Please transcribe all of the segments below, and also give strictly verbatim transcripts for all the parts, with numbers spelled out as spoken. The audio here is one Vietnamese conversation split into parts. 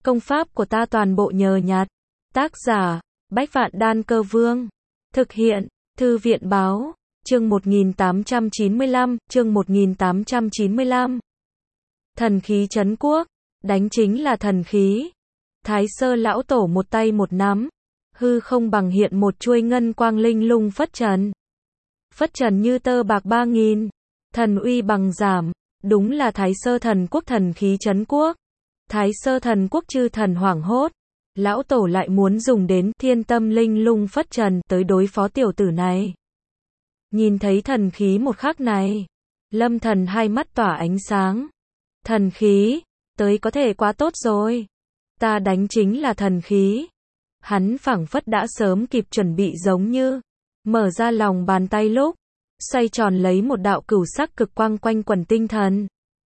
Công pháp của ta toàn bộ nhờ nhặt. Tác giả, Bách Vạn Đan Cơ Vương. Thực hiện, Thư viện Báo. Chương một nghìn tám trăm chín mươi lăm, chương một nghìn tám trăm chín mươi lăm. Thần khí trấn quốc, đánh chính là thần khí. Thái Sơ lão tổ một tay một nắm, hư không bằng hiện một chuôi ngân quang linh lung phất trần. Phất trần như tơ bạc ba nghìn, thần uy bằng giảm, đúng là Thái Sơ thần quốc thần khí trấn quốc. Thái Sơ thần quốc chư thần hoảng hốt, lão tổ lại muốn dùng đến thiên tâm linh lung phất trần tới đối phó tiểu tử này. Nhìn thấy thần khí một khắc này, Lâm Thần hai mắt tỏa ánh sáng. Thần khí, tới có thể quá tốt rồi. Ta đánh chính là thần khí. Hắn phảng phất đã sớm kịp chuẩn bị giống như, mở ra lòng bàn tay lúc, xoay tròn lấy một đạo cửu sắc cực quang quanh quần tinh thần.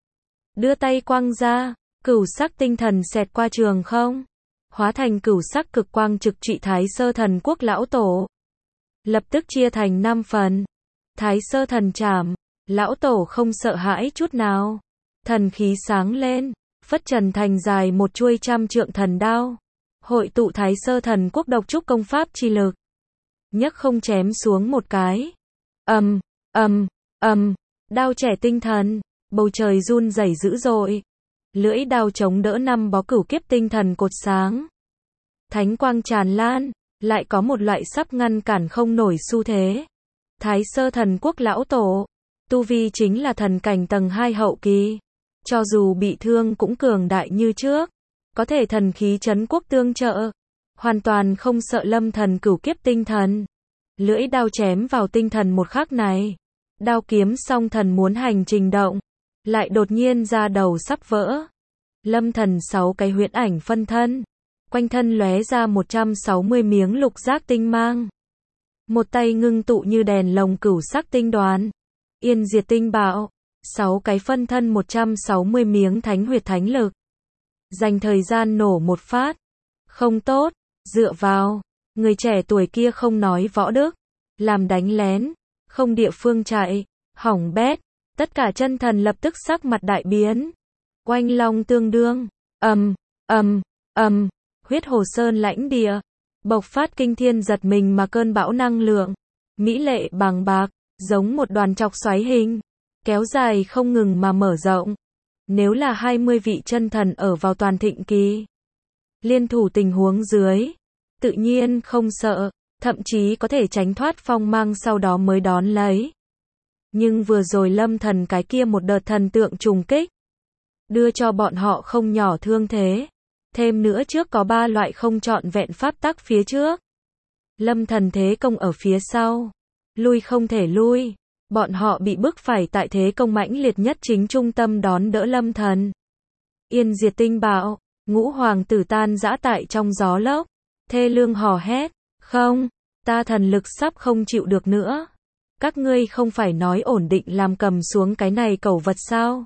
Đưa tay quăng ra, cửu sắc tinh thần xẹt qua trường không, hóa thành cửu sắc cực quang trực trị Thái Sơ thần quốc lão tổ. Lập tức chia thành năm phần. Thái Sơ thần trảm, lão tổ không sợ hãi chút nào. Thần khí sáng lên, phất trần thành dài một chuôi trăm trượng thần đao. Hội tụ Thái Sơ thần quốc độc trúc công pháp chi lực. Nhấc không chém xuống một cái. Ầm, ầm, ầm, đao trẻ tinh thần, bầu trời run rẩy dữ dội. Lưỡi đao chống đỡ năm bó cửu kiếp tinh thần cột sáng. Thánh quang tràn lan, lại có một loại sắp ngăn cản không nổi xu thế. Thái Sơ thần quốc lão tổ, tu vi chính là thần cảnh tầng hai hậu kỳ. Cho dù bị thương cũng cường đại như trước, có thể thần khí trấn quốc tương trợ, hoàn toàn không sợ Lâm Thần cửu kiếp tinh thần. Lưỡi đao chém vào tinh thần một khắc này, đao kiếm song thần muốn hành trình động, lại đột nhiên ra đầu sắp vỡ. Lâm Thần sáu cái huyễn ảnh phân thân, quanh thân lóe ra một trăm sáu mươi miếng lục giác tinh mang. Một tay ngưng tụ như đèn lồng cửu sắc tinh đoàn, yên diệt tinh bạo, sáu cái phân thân một trăm sáu mươi miếng thánh huyệt thánh lực. Dành thời gian nổ một phát. Không tốt, dựa vào, người trẻ tuổi kia không nói võ đức, làm đánh lén, không địa phương chạy, hỏng bét. Tất cả chân thần lập tức sắc mặt đại biến. Oanh long tương đương, ầm, ầm, ầm, huyết hồ sơn lãnh địa, bộc phát kinh thiên giật mình mà cơn bão năng lượng, mỹ lệ bàng bạc, giống một đoàn chọc xoáy hình, kéo dài không ngừng mà mở rộng. Nếu là hai mươi vị chân thần ở vào toàn thịnh kỳ, liên thủ tình huống dưới, tự nhiên không sợ, thậm chí có thể tránh thoát phong mang sau đó mới đón lấy. Nhưng vừa rồi Lâm Thần cái kia một đợt thần tượng trùng kích, đưa cho bọn họ không nhỏ thương thế. Thêm nữa trước có ba loại không trọn vẹn pháp tắc phía trước. Lâm Thần thế công ở phía sau, lui không thể lui. Bọn họ bị bức phải tại thế công mãnh liệt nhất chính trung tâm đón đỡ Lâm Thần. Yên diệt tinh bạo, ngũ hoàng tử tan rã tại trong gió lốc, thê lương hò hét, không, ta thần lực sắp không chịu được nữa. Các ngươi không phải nói ổn định làm cầm xuống cái này cẩu vật sao?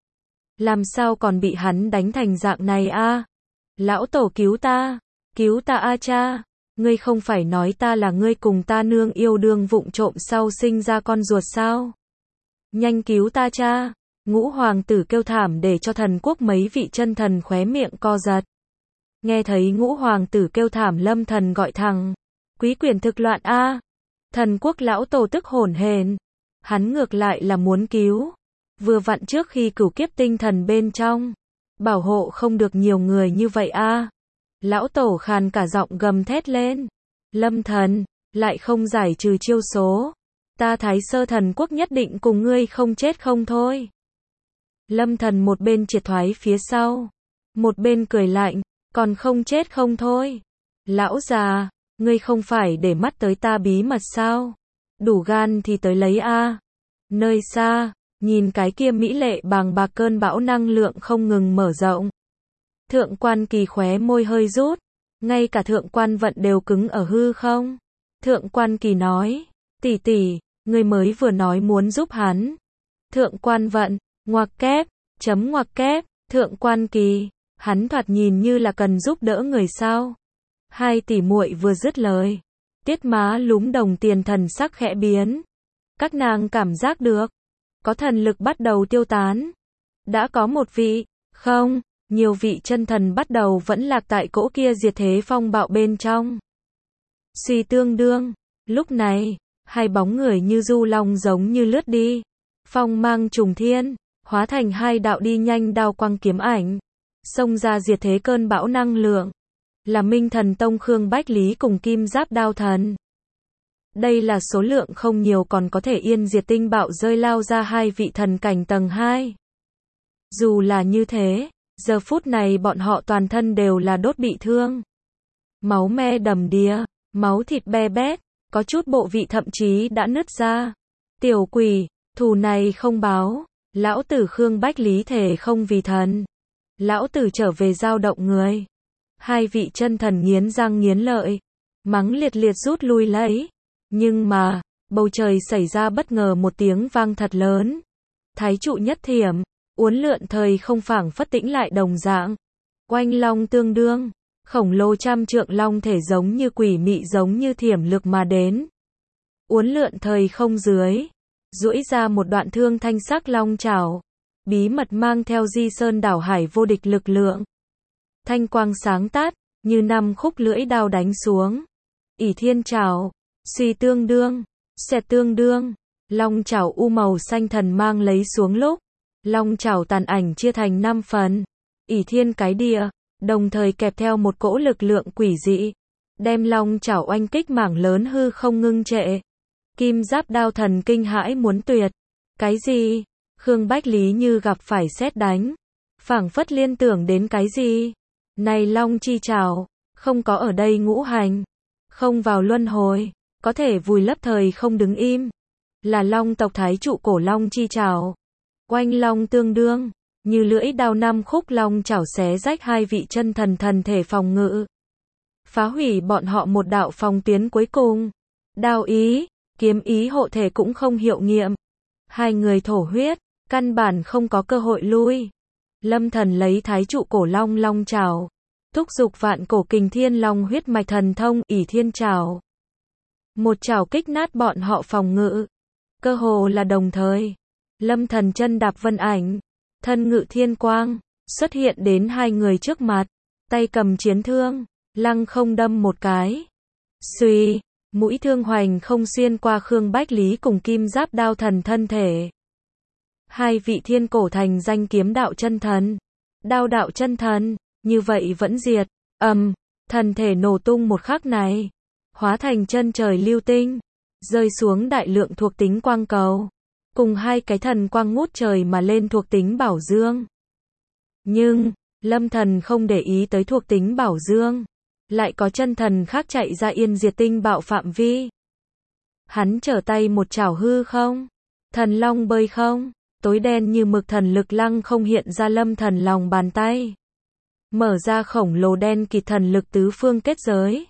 Làm sao còn bị hắn đánh thành dạng này a? Lão tổ cứu ta, cứu ta a cha, ngươi không phải nói ta là ngươi cùng ta nương yêu đương vụng trộm sau sinh ra con ruột sao? Nhanh cứu ta cha, ngũ hoàng tử kêu thảm để cho thần quốc mấy vị chân thần khóe miệng co giật. Nghe thấy ngũ hoàng tử kêu thảm Lâm Thần gọi thằng, quý quyền thực loạn a. Thần quốc lão tổ tức hổn hển, hắn ngược lại là muốn cứu. Vừa vặn trước khi cửu kiếp tinh thần bên trong, bảo hộ không được nhiều người như vậy a. Lão tổ khàn cả giọng gầm thét lên. Lâm Thần, lại không giải trừ chiêu số. Ta Thái Sơ thần quốc nhất định cùng ngươi không chết không thôi. Lâm Thần một bên triệt thoái phía sau, một bên cười lạnh, còn không chết không thôi. Lão già, ngươi không phải để mắt tới ta bí mật sao? Đủ gan thì tới lấy a. Nơi xa, nhìn cái kia mỹ lệ bàng bạc cơn bão năng lượng không ngừng mở rộng. Thượng quan kỳ khóe môi hơi rút, ngay cả thượng quan vận đều cứng ở hư không. Thượng quan kỳ nói, tỷ tỷ, ngươi mới vừa nói muốn giúp hắn. Thượng quan vận, ngoặc kép, chấm ngoặc kép, thượng quan kỳ, hắn thoạt nhìn như là cần giúp đỡ người sao. Hai tỷ muội vừa dứt lời, Tiết Má lúm đồng tiền thần sắc khẽ biến. Các nàng cảm giác được, có thần lực bắt đầu tiêu tán. Đã có một vị, không, Nhiều vị chân thần bắt đầu vẫn lạc tại cỗ kia diệt thế phong bạo bên trong. Suy tương đương, lúc này, hai bóng người như du long giống như lướt đi. Phong mang trùng thiên, hóa thành hai đạo đi nhanh đao quang kiếm ảnh. Xông ra diệt thế cơn bão năng lượng. Là Minh Thần Tông Khương Bách Lý cùng Kim Giáp Đao Thần. Đây là số lượng không nhiều còn có thể yên diệt tinh bạo rơi lao ra hai vị thần cảnh tầng hai. Dù là như thế, giờ phút này bọn họ toàn thân đều là đốt bị thương. Máu me đầm đìa, máu thịt be bét, có chút bộ vị thậm chí đã nứt ra. Tiểu quỷ, thù này không báo, lão tử Khương Bách Lý thể không vì thần. Lão tử trở về giao động người. Hai vị chân thần nghiến răng nghiến lợi, mắng liệt liệt rút lui lấy. Nhưng mà, bầu trời xảy ra bất ngờ một tiếng vang thật lớn. Thái trụ nhất thiểm, uốn lượn thời không phảng phất tĩnh lại đồng dạng. Oanh long tương đương, khổng lồ trăm trượng long thể giống như quỷ mị giống như thiểm lực mà đến. Uốn lượn thời không dưới, duỗi ra một đoạn thương thanh sắc long chảo, bí mật mang theo di sơn đảo hải vô địch lực lượng. Thanh quang sáng tát, như năm khúc lưỡi đao đánh xuống. ỷ thiên chảo, suy tương đương, xẹt tương đương, long chảo u màu xanh thần mang lấy xuống lúc. Long chảo tàn ảnh chia thành năm phần. ỷ thiên cái địa, đồng thời kẹp theo một cỗ lực lượng quỷ dị. Đem long chảo oanh kích mảng lớn hư không ngưng trệ. Kim Giáp Đao Thần kinh hãi muốn tuyệt. Cái gì? Khương Bách Lý như gặp phải sét đánh. Phảng phất liên tưởng đến cái gì? Này long chi chảo, không có ở đây ngũ hành. Không vào luân hồi, có thể vùi lấp thời không đứng im. Là long tộc thái trụ cổ long chi chảo. Oanh long tương đương, như lưỡi đao năm khúc long chảo xé rách hai vị chân thần thần thể phòng ngự. Phá hủy bọn họ một đạo phòng tuyến cuối cùng. Đao ý, kiếm ý hộ thể cũng không hiệu nghiệm. Hai người thổ huyết, căn bản không có cơ hội lui. Lâm Thần lấy thái trụ cổ long long chảo, thúc giục vạn cổ kình thiên long huyết mạch thần thông ỷ thiên chảo. Một chảo kích nát bọn họ phòng ngự. Cơ hồ là đồng thời. Lâm Thần chân đạp vân ảnh, thân ngự thiên quang, xuất hiện đến hai người trước mặt, tay cầm chiến thương, lăng không đâm một cái. Xuy, mũi thương hoành không xuyên qua Khương Bách Lý cùng Kim Giáp Đao Thần thân thể. Hai vị thiên cổ thành danh kiếm đạo chân thần, đao đạo chân thần, như vậy vẫn diệt. Ầm, um, thần thể nổ tung một khắc này, hóa thành chân trời lưu tinh, rơi xuống đại lượng thuộc tính quang cầu. Cùng hai cái thần quang ngút trời mà lên thuộc tính bảo dương. Nhưng, Lâm Thần không để ý tới thuộc tính bảo dương. Lại có chân thần khác chạy ra yên diệt tinh bạo phạm vi. Hắn trở tay một chảo hư không. Thần long bơi không. Tối đen như mực thần lực lăng không hiện ra Lâm Thần lòng bàn tay. Mở ra khổng lồ đen kịt thần lực tứ phương kết giới.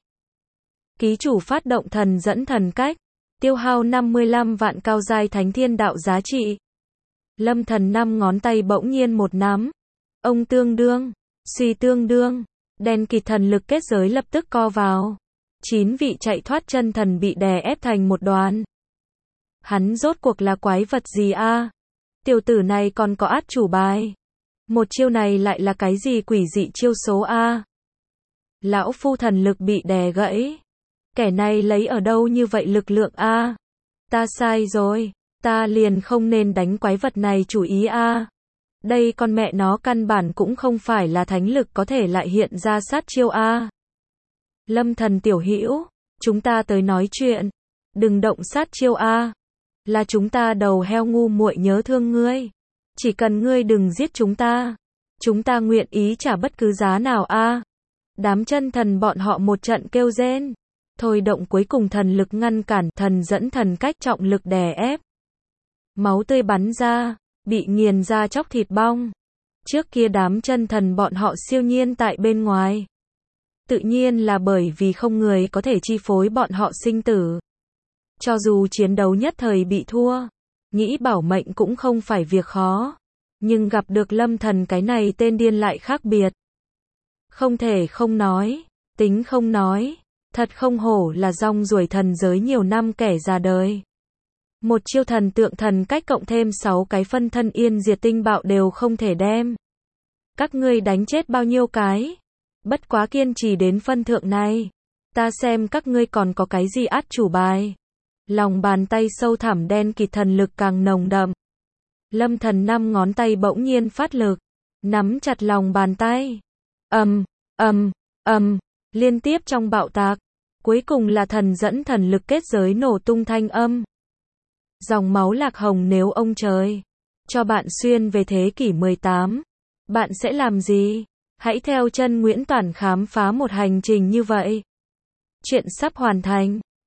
Ký chủ phát động thần dẫn thần cách. Tiêu hao năm mươi lăm vạn cao giai thánh thiên đạo giá trị. Lâm Thần năm ngón tay bỗng nhiên một nắm. Ông tương đương, suy tương đương, đen kịt thần lực kết giới lập tức co vào. Chín vị chạy thoát chân thần bị đè ép thành một đoàn. Hắn rốt cuộc là quái vật gì a? À? Tiểu tử này còn có át chủ bài. Một chiêu này lại là cái gì quỷ dị chiêu số a? À? Lão phu thần lực bị đè gãy. Kẻ này lấy ở đâu như vậy lực lượng a? À? Ta sai rồi, ta liền không nên đánh quái vật này chủ ý a. À? Đây con mẹ nó căn bản cũng không phải là thánh lực có thể lại hiện ra sát chiêu a. À? Lâm Thần tiểu hữu, chúng ta tới nói chuyện, đừng động sát chiêu a. À? Là chúng ta đầu heo ngu muội nhớ thương ngươi, chỉ cần ngươi đừng giết chúng ta, chúng ta nguyện ý trả bất cứ giá nào a. À? Đám chân thần bọn họ một trận kêu rên. Thôi động cuối cùng thần lực ngăn cản, thần dẫn thần cách trọng lực đè ép. Máu tươi bắn ra, bị nghiền ra chóc thịt bong. Trước kia đám chân thần bọn họ siêu nhiên tại bên ngoài. Tự nhiên là bởi vì không người có thể chi phối bọn họ sinh tử. Cho dù chiến đấu nhất thời bị thua, nghĩ bảo mệnh cũng không phải việc khó. Nhưng gặp được Lâm Thần cái này tên điên lại khác biệt. Không thể không nói, tính không nói. Thật không hổ là rong ruổi thần giới nhiều năm kẻ già đời. Một chiêu thần tượng thần cách cộng thêm sáu cái phân thân yên diệt tinh bạo đều không thể đem. Các ngươi đánh chết bao nhiêu cái? Bất quá kiên trì đến phân thượng này. Ta xem các ngươi còn có cái gì át chủ bài. Lòng bàn tay sâu thẳm đen kịt thần lực càng nồng đậm. Lâm Thần năm ngón tay bỗng nhiên phát lực, nắm chặt lòng bàn tay. Ầm, ầm, ầm, liên tiếp trong bạo tạc. Cuối cùng là thần dẫn thần lực kết giới nổ tung thanh âm. Dòng máu lạc hồng, nếu ông trời cho bạn xuyên về thế kỷ mười tám, bạn sẽ làm gì? Hãy theo chân Nguyễn Toản khám phá một hành trình như vậy. Chuyện sắp hoàn thành.